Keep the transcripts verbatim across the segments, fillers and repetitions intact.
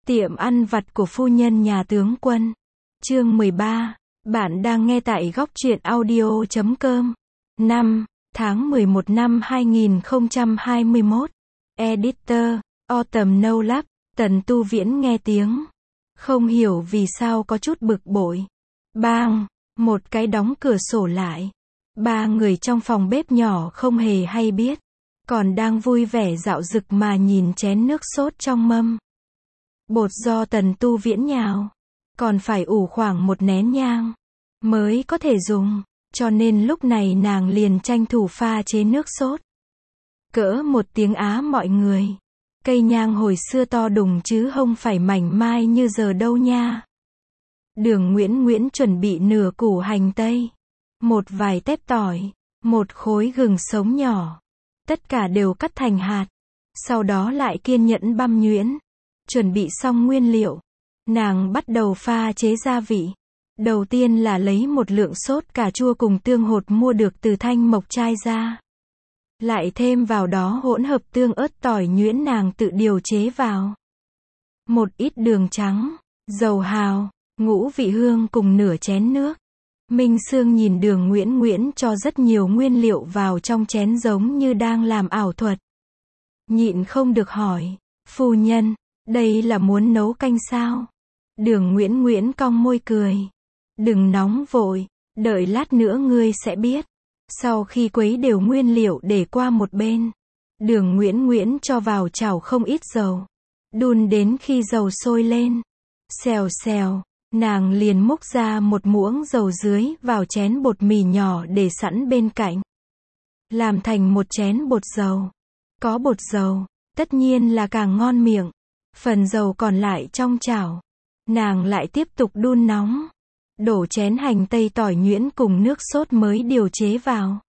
Tiệm ăn vặt của phu nhân nhà tướng quân. Chương mười ba. Bạn đang nghe tại góc truyện audio chấm com. năm tháng mười một năm hai nghìn không trăm hai mươi mốt. Editor, Autumn No Lab, Tần Tu Viễn nghe tiếng. Không hiểu vì sao có chút bực bội. Bang, một cái đóng cửa sổ lại. Ba người trong phòng bếp nhỏ không hề hay biết. Còn đang vui vẻ dạo dực mà nhìn chén nước sốt trong mâm. Bột do Tần Tu Viễn nhào. Còn phải ủ khoảng một nén nhang mới có thể dùng. Cho nên lúc này nàng liền tranh thủ pha chế nước sốt. Cỡ một tiếng Á mọi người. Cây nhang hồi xưa to đùng chứ không phải mảnh mai như giờ đâu nha. Đường Nguyễn Nguyễn chuẩn bị nửa củ hành tây. Một vài tép tỏi. Một khối gừng sống nhỏ. Tất cả đều cắt thành hạt. Sau đó lại kiên nhẫn băm nhuyễn. Chuẩn bị xong nguyên liệu. Nàng bắt đầu pha chế gia vị. Đầu tiên là lấy một lượng sốt cà chua cùng tương hột mua được từ Thanh Mộc chai ra. Lại thêm vào đó hỗn hợp tương ớt tỏi nhuyễn nàng tự điều chế vào. Một ít đường trắng, dầu hào, ngũ vị hương cùng nửa chén nước. Minh Sương nhìn Đường Nguyễn Nguyễn cho rất nhiều nguyên liệu vào trong chén giống như đang làm ảo thuật. Nhịn không được hỏi, phu nhân, đây là muốn nấu canh sao? Đường Nguyễn Nguyễn cong môi cười. Đừng nóng vội, đợi lát nữa ngươi sẽ biết. Sau khi quấy đều nguyên liệu để qua một bên. Đường Nguyễn Nguyễn cho vào chảo không ít dầu. Đun đến khi dầu sôi lên. Xèo xèo, nàng liền múc ra một muỗng dầu dưới vào chén bột mì nhỏ để sẵn bên cạnh. Làm thành một chén bột dầu. Có bột dầu, tất nhiên là càng ngon miệng. Phần dầu còn lại trong chảo. Nàng lại tiếp tục đun nóng. Đổ chén hành tây tỏi nhuyễn cùng nước sốt mới điều chế vào.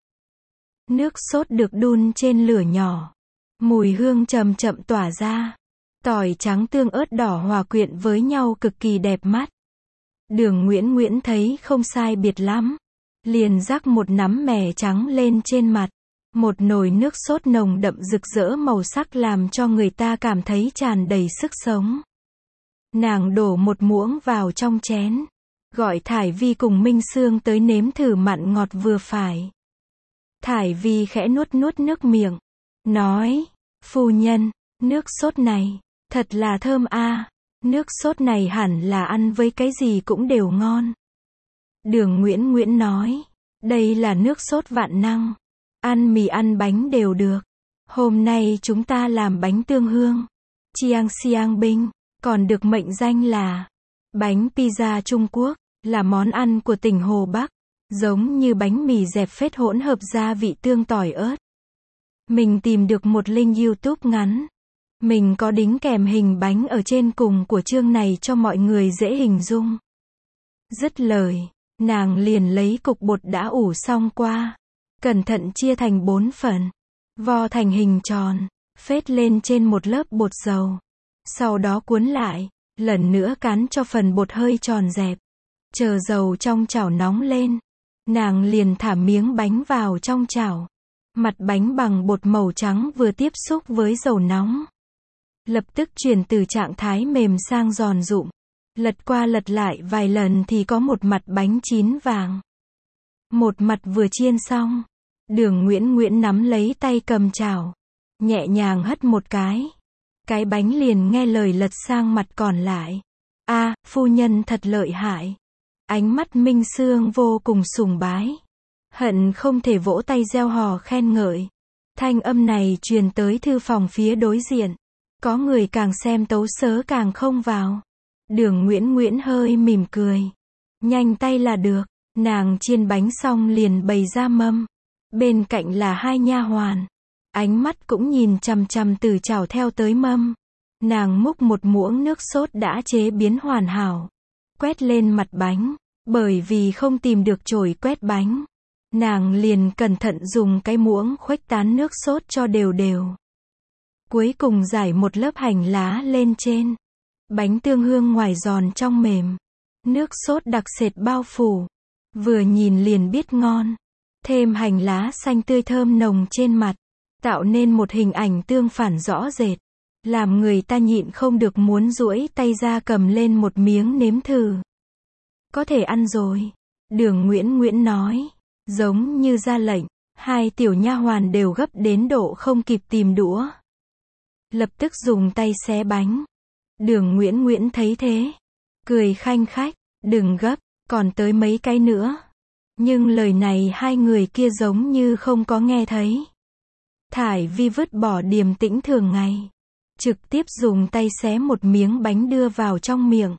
Nước sốt được đun trên lửa nhỏ. Mùi hương chậm chậm tỏa ra. Tỏi trắng tương ớt đỏ hòa quyện với nhau cực kỳ đẹp mắt. Đường Nguyễn Nguyễn thấy không sai biệt lắm. Liền rắc một nắm mè trắng lên trên mặt. Một nồi nước sốt nồng đậm rực rỡ màu sắc làm cho người ta cảm thấy tràn đầy sức sống. Nàng đổ một muỗng vào trong chén. Gọi Thải Vi cùng Minh Sương tới nếm thử mặn ngọt vừa phải. Thải Vi khẽ nuốt nuốt nước miệng. Nói, phu nhân, nước sốt này, thật là thơm a. Nước sốt này hẳn là ăn với cái gì cũng đều ngon. Đường Nguyễn Nguyễn nói, đây là nước sốt vạn năng. Ăn mì ăn bánh đều được. Hôm nay chúng ta làm bánh tương hương. Chiang Xiang Binh, còn được mệnh danh là bánh pizza Trung Quốc, là món ăn của tỉnh Hồ Bắc. Giống như bánh mì dẹp phết hỗn hợp gia vị tương tỏi ớt. Mình tìm được một link YouTube ngắn. Mình có đính kèm hình bánh ở trên cùng của chương này cho mọi người dễ hình dung. Dứt lời, nàng liền lấy cục bột đã ủ xong qua. Cẩn thận chia thành bốn phần. Vo thành hình tròn. Phết lên trên một lớp bột dầu. Sau đó cuốn lại. Lần nữa cán cho phần bột hơi tròn dẹp. Chờ dầu trong chảo nóng lên. Nàng liền thả miếng bánh vào trong chảo. Mặt bánh bằng bột màu trắng vừa tiếp xúc với dầu nóng. Lập tức chuyển từ trạng thái mềm sang giòn rụm. Lật qua lật lại vài lần thì có một mặt bánh chín vàng. Một mặt vừa chiên xong. Đường Nguyễn Nguyễn nắm lấy tay cầm chảo. Nhẹ nhàng hất một cái. Cái bánh liền nghe lời lật sang mặt còn lại. A, à, phu nhân thật lợi hại. Ánh mắt Minh Sương vô cùng sùng bái. Hận không thể vỗ tay reo hò khen ngợi. Thanh âm này truyền tới thư phòng phía đối diện. Có người càng xem tấu sớ càng không vào. Đường Nguyễn Nguyễn hơi mỉm cười. Nhanh tay là được. Nàng chiên bánh xong liền bày ra mâm. Bên cạnh là hai nha hoàn. Ánh mắt cũng nhìn chằm chằm từ chảo theo tới mâm. Nàng múc một muỗng nước sốt đã chế biến hoàn hảo. Quét lên mặt bánh. Bởi vì không tìm được chổi quét bánh. Nàng liền cẩn thận dùng cái muỗng khuếch tán nước sốt cho đều đều. Cuối cùng rải một lớp hành lá lên trên. Bánh tương hương ngoài giòn trong mềm. Nước sốt đặc sệt bao phủ. Vừa nhìn liền biết ngon. Thêm hành lá xanh tươi thơm nồng trên mặt. Tạo nên một hình ảnh tương phản rõ rệt. làm người ta nhịn không được muốn duỗi tay ra cầm lên một miếng nếm thử. Có thể ăn rồi. Đường Nguyễn Nguyễn nói, giống như ra lệnh, hai tiểu nha hoàn đều gấp đến độ không kịp tìm đũa. Lập tức dùng tay xé bánh. Đường Nguyễn Nguyễn thấy thế, cười khanh khách, đừng gấp, còn tới mấy cái nữa. Nhưng lời này hai người kia giống như không có nghe thấy. Thải Vi vứt bỏ điềm tĩnh thường ngày, trực tiếp dùng tay xé một miếng bánh đưa vào trong miệng.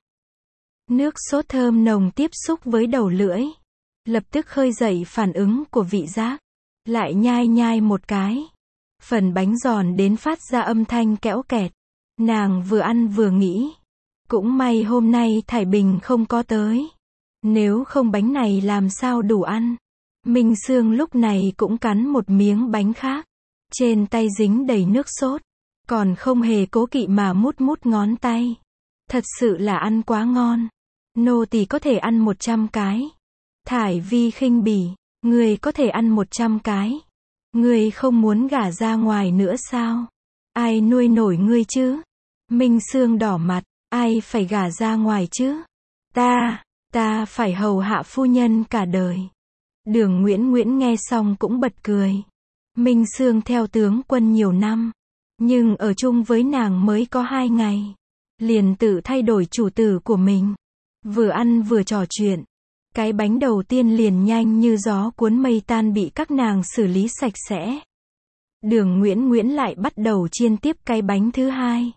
Nước sốt thơm nồng tiếp xúc với đầu lưỡi, lập tức khơi dậy phản ứng của vị giác. Lại nhai nhai một cái, phần bánh giòn đến phát ra âm thanh kẽo kẹt. Nàng vừa ăn vừa nghĩ, cũng may hôm nay Thải Bình không có tới. Nếu không bánh này làm sao đủ ăn. Minh Sương lúc này cũng cắn một miếng bánh khác, trên tay dính đầy nước sốt, còn không hề cố kỵ mà mút mút ngón tay. Thật sự là ăn quá ngon. Nô tỳ có thể ăn một trăm cái. Thải Vi khinh bỉ, người có thể ăn một trăm cái. Người không muốn gả ra ngoài nữa sao? Ai nuôi nổi ngươi chứ? Minh Sương đỏ mặt, ai phải gả ra ngoài chứ? Ta, ta phải hầu hạ phu nhân cả đời. Đường Nguyễn Nguyễn nghe xong cũng bật cười. Minh Sương theo tướng quân nhiều năm, nhưng ở chung với nàng mới có hai ngày, liền tự thay đổi chủ tử của mình. Vừa ăn vừa trò chuyện, cái bánh đầu tiên liền nhanh như gió cuốn mây tan bị các nàng xử lý sạch sẽ. Đường Nguyễn Nguyễn lại bắt đầu chiên tiếp cái bánh thứ hai.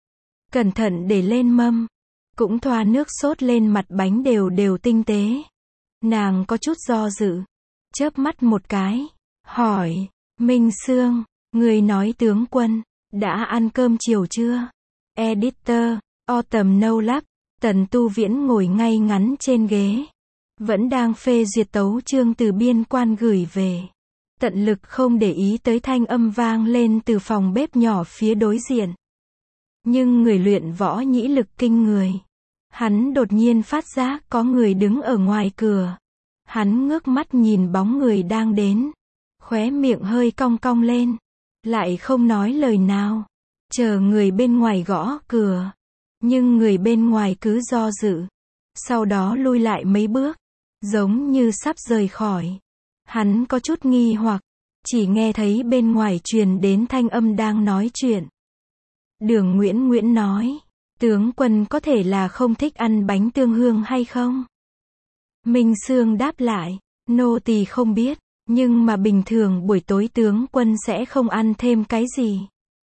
Cẩn thận để lên mâm, cũng thoa nước sốt lên mặt bánh đều đều tinh tế. Nàng có chút do dự, chớp mắt một cái, hỏi, Minh Sương, người nói tướng quân, đã ăn cơm chiều chưa? Editor, Autumn No Lab, Tần Tu Viễn ngồi ngay ngắn trên ghế, vẫn đang phê duyệt tấu chương từ biên quan gửi về. Tận lực không để ý tới thanh âm vang lên từ phòng bếp nhỏ phía đối diện. Nhưng người luyện võ nhĩ lực kinh người. Hắn đột nhiên phát giác có người đứng ở ngoài cửa. Hắn ngước mắt nhìn bóng người đang đến. Khóe miệng hơi cong cong lên. Lại không nói lời nào. Chờ người bên ngoài gõ cửa. Nhưng người bên ngoài cứ do dự. Sau đó lui lại mấy bước. Giống như sắp rời khỏi. Hắn có chút nghi hoặc. Chỉ nghe thấy bên ngoài truyền đến thanh âm đang nói chuyện. Đường Nguyễn Nguyễn nói, tướng quân có thể là không thích ăn bánh tương hương hay không? Minh Sương đáp lại, nô tỳ không biết, nhưng mà bình thường buổi tối tướng quân sẽ không ăn thêm cái gì.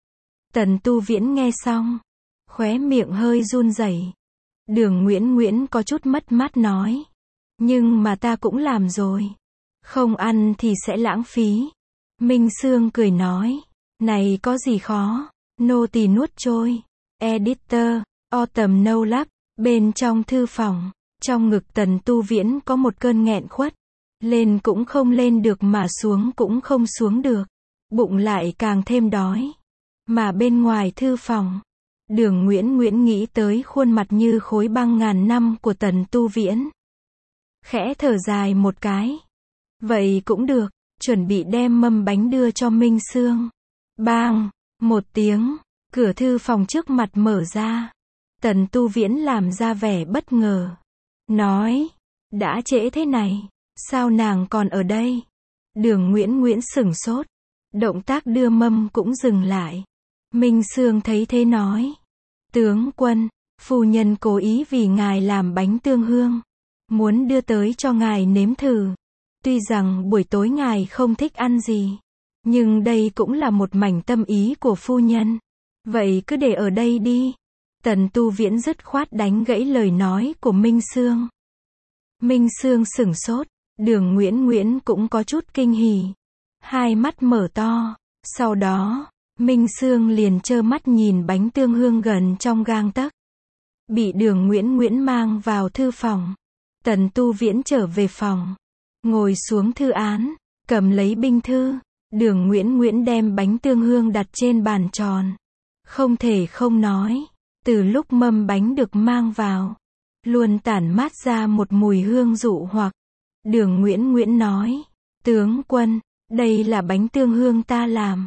Tần Tu Viễn nghe xong, khóe miệng hơi run rẩy. Đường Nguyễn Nguyễn có chút mất mát nói, nhưng mà ta cũng làm rồi, không ăn thì sẽ lãng phí. Minh Sương cười nói, này có gì khó, nô tỳ nuốt trôi. Editor, Autumn No Lab, bên trong thư phòng, trong ngực Tần Tu Viễn có một cơn nghẹn khuất, lên cũng không lên được mà xuống cũng không xuống được, bụng lại càng thêm đói. Mà bên ngoài thư phòng, Đường Nguyễn Nguyễn nghĩ tới khuôn mặt như khối băng ngàn năm của Tần Tu Viễn. Khẽ thở dài một cái. Vậy cũng được, chuẩn bị đem mâm bánh đưa cho Minh Sương. Bang, một tiếng, cửa thư phòng trước mặt mở ra. Tần Tu Viễn làm ra vẻ bất ngờ. Nói, đã trễ thế này, sao nàng còn ở đây? Đường Nguyễn Nguyễn sửng sốt. Động tác đưa mâm cũng dừng lại. Minh Sương thấy thế nói. Tướng quân, phu nhân cố ý vì ngài làm bánh tương hương. Muốn đưa tới cho ngài nếm thử. Tuy rằng buổi tối ngài không thích ăn gì. Nhưng đây cũng là một mảnh tâm ý của phu nhân. Vậy cứ để ở đây đi. Tần Tu Viễn dứt khoát đánh gãy lời nói của Minh Sương. Minh Sương sửng sốt. Đường Nguyễn Nguyễn cũng có chút kinh hỉ. Hai mắt mở to. Sau đó, Minh Sương liền trơ mắt nhìn bánh tương hương gần trong gang tấc. Bị Đường Nguyễn Nguyễn mang vào thư phòng. Tần Tu Viễn trở về phòng. Ngồi xuống thư án. Cầm lấy binh thư. Đường Nguyễn Nguyễn đem bánh tương hương đặt trên bàn tròn. Không thể không nói. Từ lúc mâm bánh được mang vào, luôn tản mát ra một mùi hương dụ hoặc. Đường Nguyễn Nguyễn nói. Tướng quân, đây là bánh tương hương ta làm.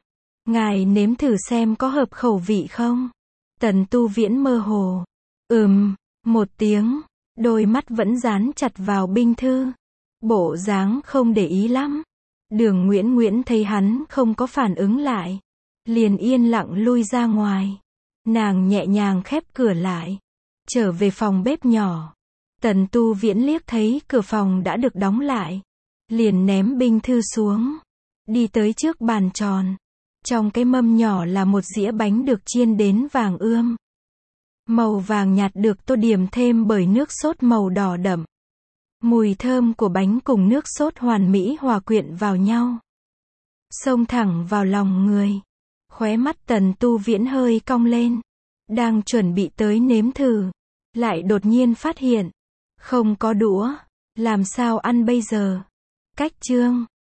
Ngài nếm thử xem có hợp khẩu vị không? Tần Tu Viễn mơ hồ. Ừm, một tiếng, đôi mắt vẫn dán chặt vào binh thư. Bộ dáng không để ý lắm. Đường Nguyễn Nguyễn thấy hắn không có phản ứng lại, liền yên lặng lui ra ngoài. Nàng nhẹ nhàng khép cửa lại, trở về phòng bếp nhỏ. Tần Tu Viễn liếc thấy cửa phòng đã được đóng lại, liền ném binh thư xuống, đi tới trước bàn tròn. Trong cái mâm nhỏ là một dĩa bánh được chiên đến vàng ươm. Màu vàng nhạt được tô điểm thêm bởi nước sốt màu đỏ đậm. Mùi thơm của bánh cùng nước sốt hoàn mỹ hòa quyện vào nhau, xông thẳng vào lòng người. Khóe mắt Tần Tu Viễn hơi cong lên, đang chuẩn bị tới nếm thử, lại đột nhiên phát hiện không có đũa, làm sao ăn bây giờ? Cách chương